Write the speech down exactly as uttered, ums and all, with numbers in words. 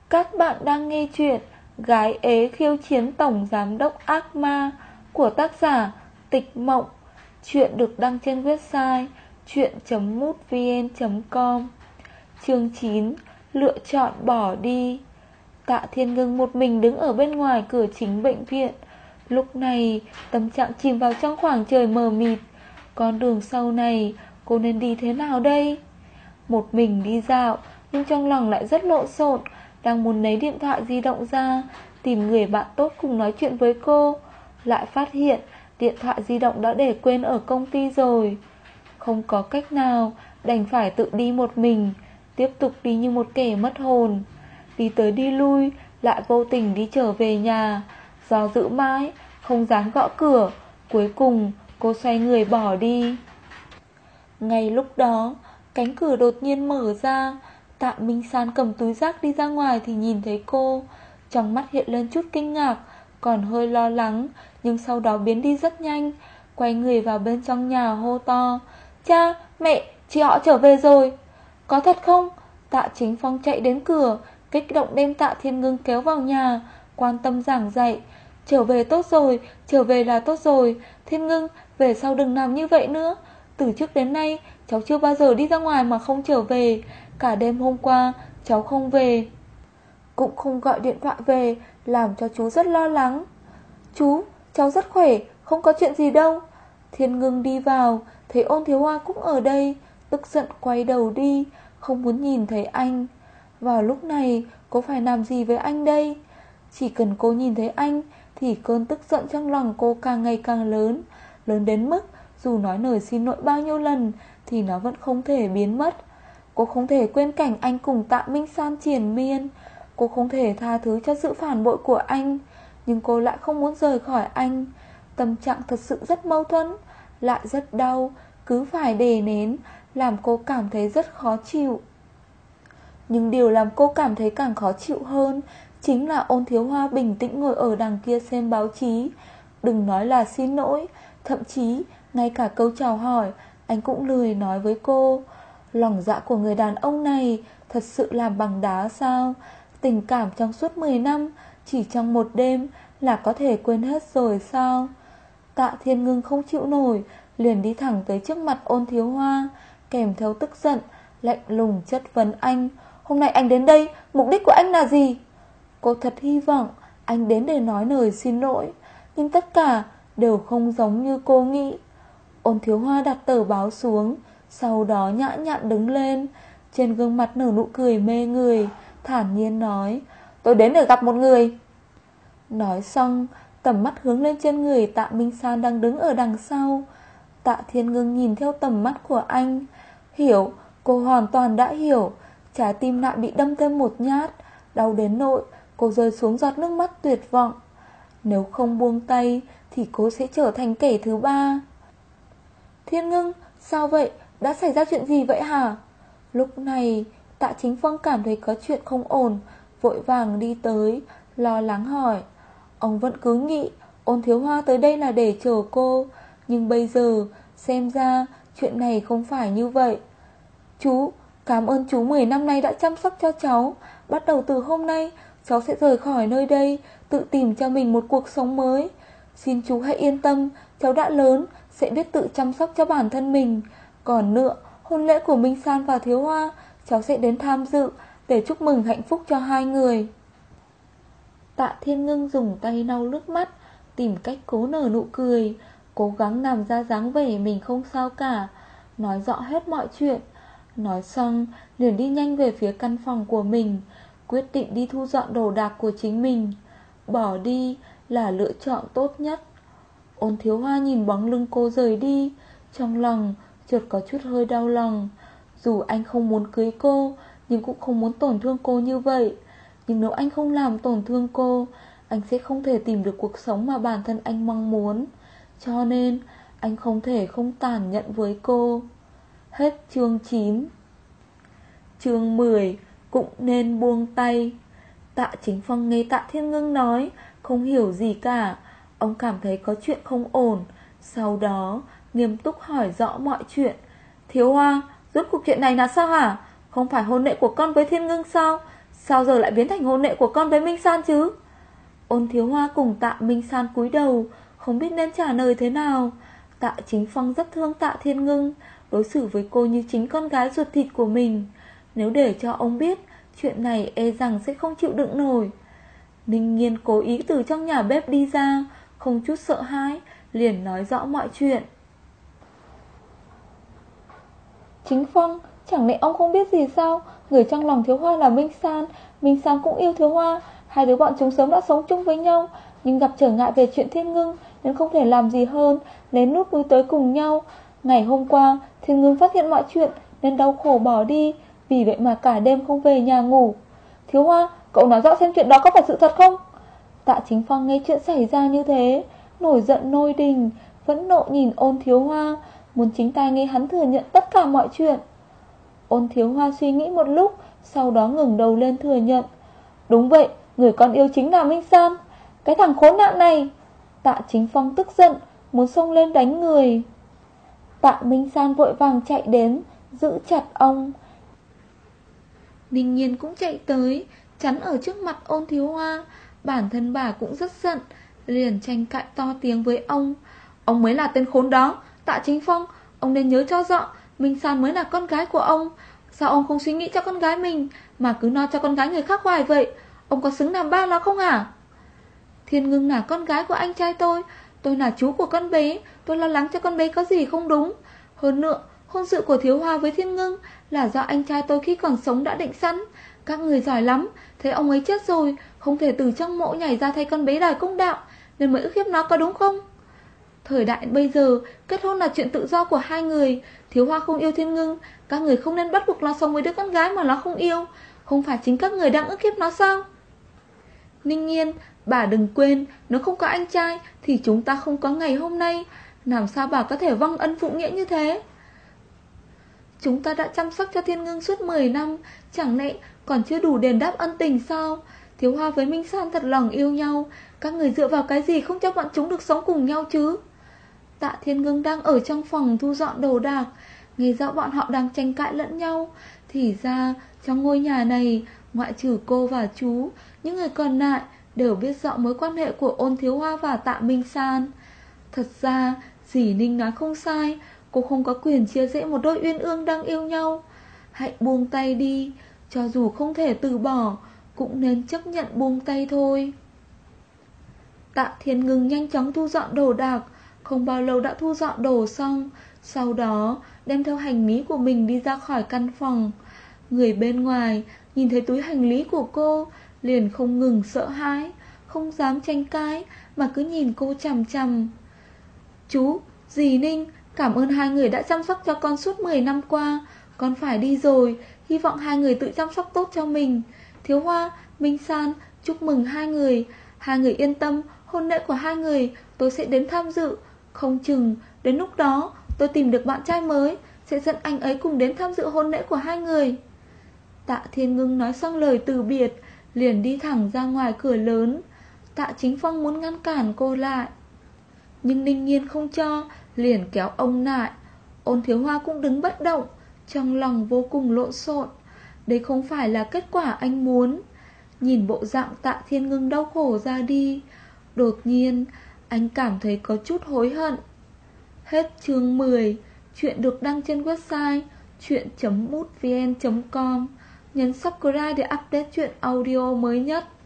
Các bạn đang nghe chuyện Gái ế khiêu chiến tổng giám đốc ác ma của tác giả Tịch Mộng. Chuyện được đăng trên website chuyện chấm mútvn chấm com. Chương chín. Lựa chọn bỏ đi. Tạ Thiên Ngưng một mình đứng ở bên ngoài cửa chính bệnh viện. Lúc này tâm trạng chìm vào trong khoảng trời mờ mịt. Con đường sau này cô nên đi thế nào đây? Một mình đi dạo, nhưng trong lòng lại rất lộn xộn. Đang muốn lấy điện thoại di động ra tìm người bạn tốt cùng nói chuyện với cô, lại phát hiện điện thoại di động đã để quên ở công ty rồi. Không có cách nào, đành phải tự đi một mình, tiếp tục đi như một kẻ mất hồn. Đi tới đi lui, lại vô tình đi trở về nhà. Do dự mãi, không dám gõ cửa. Cuối cùng cô xoay người bỏ đi. Ngay lúc đó, cánh cửa đột nhiên mở ra. Tạ Minh San cầm túi rác đi ra ngoài thì nhìn thấy cô. Trong mắt hiện lên chút kinh ngạc, còn hơi lo lắng, nhưng sau đó biến đi rất nhanh. Quay người vào bên trong nhà hô to: Cha, mẹ, chị họ trở về rồi. Có thật không? Tạ Chính Phong chạy đến cửa, kích động đem Tạ Thiên Ngưng kéo vào nhà, quan tâm giảng dạy: Trở về tốt rồi, trở về là tốt rồi. Thiên Ngưng, về sau đừng làm như vậy nữa. Từ trước đến nay cháu chưa bao giờ đi ra ngoài mà không trở về. Cả đêm hôm qua cháu không về, cũng không gọi điện thoại về, làm cho chú rất lo lắng. Chú, cháu rất khỏe, không có chuyện gì đâu. Thiên Ngưng đi vào, thấy Ôn Thiếu Hoa cũng ở đây, tức giận quay đầu đi, không muốn nhìn thấy anh. Vào lúc này cô phải làm gì với anh đây? Chỉ cần cô nhìn thấy anh thì cơn tức giận trong lòng cô càng ngày càng lớn, lớn đến mức dù nói lời xin lỗi bao nhiêu lần thì nó vẫn không thể biến mất. Cô không thể quên cảnh anh cùng Tạ Minh San triền miên. Cô không thể tha thứ cho sự phản bội của anh, nhưng cô lại không muốn rời khỏi anh. Tâm trạng thật sự rất mâu thuẫn, lại rất đau, cứ phải đè nén, làm cô cảm thấy rất khó chịu. Nhưng điều làm cô cảm thấy càng khó chịu hơn chính là Ôn Thiếu Hoa bình tĩnh ngồi ở đằng kia xem báo chí. Đừng nói là xin lỗi, thậm chí ngay cả câu chào hỏi anh cũng lười nói với cô. Lòng dạ của người đàn ông này thật sự làm bằng đá sao? Tình cảm trong suốt mười năm chỉ trong một đêm là có thể quên hết rồi sao? Tạ Thiên Ngưng không chịu nổi, liền đi thẳng tới trước mặt Ôn Thiếu Hoa, kèm theo tức giận, lạnh lùng chất vấn anh: Hôm nay anh đến đây, mục đích của anh là gì? Cô thật hy vọng anh đến để nói lời xin lỗi, nhưng tất cả đều không giống như cô nghĩ. Ôn Thiếu Hoa đặt tờ báo xuống, sau đó nhã nhặn đứng lên, trên gương mặt nở nụ cười mê người, thản nhiên nói: Tôi đến để gặp một người. Nói xong, tầm mắt hướng lên trên người Tạ Minh San đang đứng ở đằng sau. Tạ Thiên Ngưng nhìn theo tầm mắt của anh, hiểu, cô hoàn toàn đã hiểu. Trái tim lại bị đâm thêm một nhát, đau đến nỗi cô rơi xuống giọt nước mắt tuyệt vọng. Nếu không buông tay thì cô sẽ trở thành kẻ thứ ba. Thiên Ngưng, sao vậy? Đã xảy ra chuyện gì vậy hả? Lúc này Tạ Chính Phong cảm thấy có chuyện không ổn, vội vàng đi tới, lo lắng hỏi. Ông vẫn cứ nghĩ Ôn Thiếu Hoa tới đây là để chờ cô, nhưng bây giờ xem ra chuyện này không phải như vậy. Chú, cảm ơn chú mười năm nay đã chăm sóc cho cháu. Bắt đầu từ hôm nay cháu sẽ rời khỏi nơi đây, tự tìm cho mình một cuộc sống mới. Xin chú hãy yên tâm, cháu đã lớn, sẽ biết tự chăm sóc cho bản thân mình. Còn nữa, hôn lễ của Minh San và Thiếu Hoa cháu sẽ đến tham dự để chúc mừng hạnh phúc cho hai người. Tạ Thiên Ngưng dùng tay lau nước mắt, tìm cách cố nở nụ cười, cố gắng làm ra dáng vẻ mình không sao cả, nói rõ hết mọi chuyện. Nói xong liền đi nhanh về phía căn phòng của mình, quyết định đi thu dọn đồ đạc của chính mình. Bỏ đi là lựa chọn tốt nhất. Ôn Thiếu Hoa nhìn bóng lưng cô rời đi, trong lòng chợt có chút hơi đau lòng. Dù anh không muốn cưới cô, nhưng cũng không muốn tổn thương cô như vậy. Nhưng nếu anh không làm tổn thương cô, anh sẽ không thể tìm được cuộc sống mà bản thân anh mong muốn. Cho nên anh không thể không tàn nhẫn với cô. Hết chương chín. Chương mười. Cũng nên buông tay. Tạ Chính Phong nghe Tạ Thiên Ngưng nói, không hiểu gì cả. Ông cảm thấy có chuyện không ổn, sau đó nghiêm túc hỏi rõ mọi chuyện. Thiếu Hoa, rốt cuộc chuyện này là sao hả? Không phải hôn lễ của con với Thiên Ngưng sao? Sao giờ lại biến thành hôn lễ của con với Minh San chứ? Ôn Thiếu Hoa cùng Tạ Minh San cúi đầu, không biết nên trả lời thế nào. Tạ Chính Phong rất thương Tạ Thiên Ngưng, đối xử với cô như chính con gái ruột thịt của mình. Nếu để cho ông biết, chuyện này e rằng sẽ không chịu đựng nổi. Ninh Nhiên cố ý từ trong nhà bếp đi ra, không chút sợ hãi, liền nói rõ mọi chuyện. Chính Phong, chẳng lẽ ông không biết gì sao? Người trong lòng Thiếu Hoa là Minh San, Minh San cũng yêu Thiếu Hoa. Hai đứa bọn chúng sớm đã sống chung với nhau, nhưng gặp trở ngại về chuyện Thiên Ngưng nên không thể làm gì hơn lén lút lui tới cùng nhau. Ngày hôm qua Thiên Ngưng phát hiện mọi chuyện nên đau khổ bỏ đi, vì vậy mà cả đêm không về nhà ngủ. Thiếu Hoa, cậu nói rõ xem chuyện đó có phải sự thật không? Tạ Chính Phong nghe chuyện xảy ra như thế, nổi giận nôi đình, phẫn nộ nhìn Ôn Thiếu Hoa, muốn chính tai nghe hắn thừa nhận tất cả mọi chuyện. Ôn Thiếu Hoa suy nghĩ một lúc, sau đó ngẩng đầu lên thừa nhận. Đúng vậy, người con yêu chính là Minh San. Cái thằng khốn nạn này. Tạ Chính Phong tức giận, muốn xông lên đánh người. Tạ Minh San vội vàng chạy đến, giữ chặt ông. Ninh Nhiên cũng chạy tới, chắn ở trước mặt Ôn Thiếu Hoa. Bản thân bà cũng rất giận, liền tranh cãi to tiếng với ông. Ông mới là tên khốn đó. Tạ Chính Phong, ông nên nhớ cho rõ, Minh San mới là con gái của ông. Sao ông không suy nghĩ cho con gái mình, mà cứ no cho con gái người khác hoài vậy? Ông có xứng làm ba nó không hả? Thiên Ngưng là con gái của anh trai tôi, tôi là chú của con bé, tôi lo lắng cho con bé có gì không đúng. Hơn nữa, hôn sự của Thiếu Hoa với Thiên Ngưng là do anh trai tôi khi còn sống đã định sẵn. Các người giỏi lắm, thấy ông ấy chết rồi, không thể từ trong mộ nhảy ra thay con bé đòi công đạo, nên mới ức hiếp nó, có đúng không? Thời đại bây giờ, kết hôn là chuyện tự do của hai người. Thiếu Hoa không yêu Thiên Ngưng, các người không nên bắt buộc nó sống với đứa con gái mà nó không yêu. Không phải chính các người đang ức hiếp nó sao? Ninh Nhiên, bà đừng quên, nếu không có anh trai thì chúng ta không có ngày hôm nay. Làm sao bà có thể vong ân phụ nghĩa như thế? Chúng ta đã chăm sóc cho Thiên Ngưng suốt mười năm, chẳng lẽ còn chưa đủ đền đáp ân tình sao? Thiếu Hoa với Minh San thật lòng yêu nhau, các người dựa vào cái gì không cho bọn chúng được sống cùng nhau chứ? Tạ Thiên Ngưng đang ở trong phòng thu dọn đồ đạc, nghe rõ bọn họ đang tranh cãi lẫn nhau. Thì ra trong ngôi nhà này, ngoại trừ cô và chú, những người còn lại đều biết rõ mối quan hệ của Ôn Thiếu Hoa và Tạ Minh San. Thật ra dì Ninh nói không sai, cô không có quyền chia rẽ một đôi uyên ương đang yêu nhau. Hãy buông tay đi, cho dù không thể từ bỏ, cũng nên chấp nhận buông tay thôi. Tạ Thiên Ngưng nhanh chóng thu dọn đồ đạc, không bao lâu đã thu dọn đồ xong, sau đó đem theo hành lý của mình đi ra khỏi căn phòng. Người bên ngoài nhìn thấy túi hành lý của cô, liền không ngừng sợ hãi, không dám tranh cãi, mà cứ nhìn cô chằm chằm. Chú, dì Ninh, cảm ơn hai người đã chăm sóc cho con suốt mười năm qua. Con phải đi rồi, hy vọng hai người tự chăm sóc tốt cho mình. Thiếu Hoa, Minh San, chúc mừng hai người. Hai người yên tâm, hôn lễ của hai người tôi sẽ đến tham dự. Không chừng, đến lúc đó tôi tìm được bạn trai mới, sẽ dẫn anh ấy cùng đến tham dự hôn lễ của hai người. Tạ Thiên Ngưng nói xong lời từ biệt, liền đi thẳng ra ngoài cửa lớn. Tạ Chính Phong muốn ngăn cản cô lại, nhưng Ninh Nhiên không cho, liền kéo ông lại. Ôn Thiếu Hoa cũng đứng bất động, trong lòng vô cùng lộn xộn. Đây không phải là kết quả anh muốn. Nhìn bộ dạng Tạ Thiên Ngưng đau khổ ra đi, đột nhiên anh cảm thấy có chút hối hận. Hết chương mười. Chuyện được đăng trên website chuyện chấm mútvn chấm com. Nhấn subscribe để update chuyện audio mới nhất.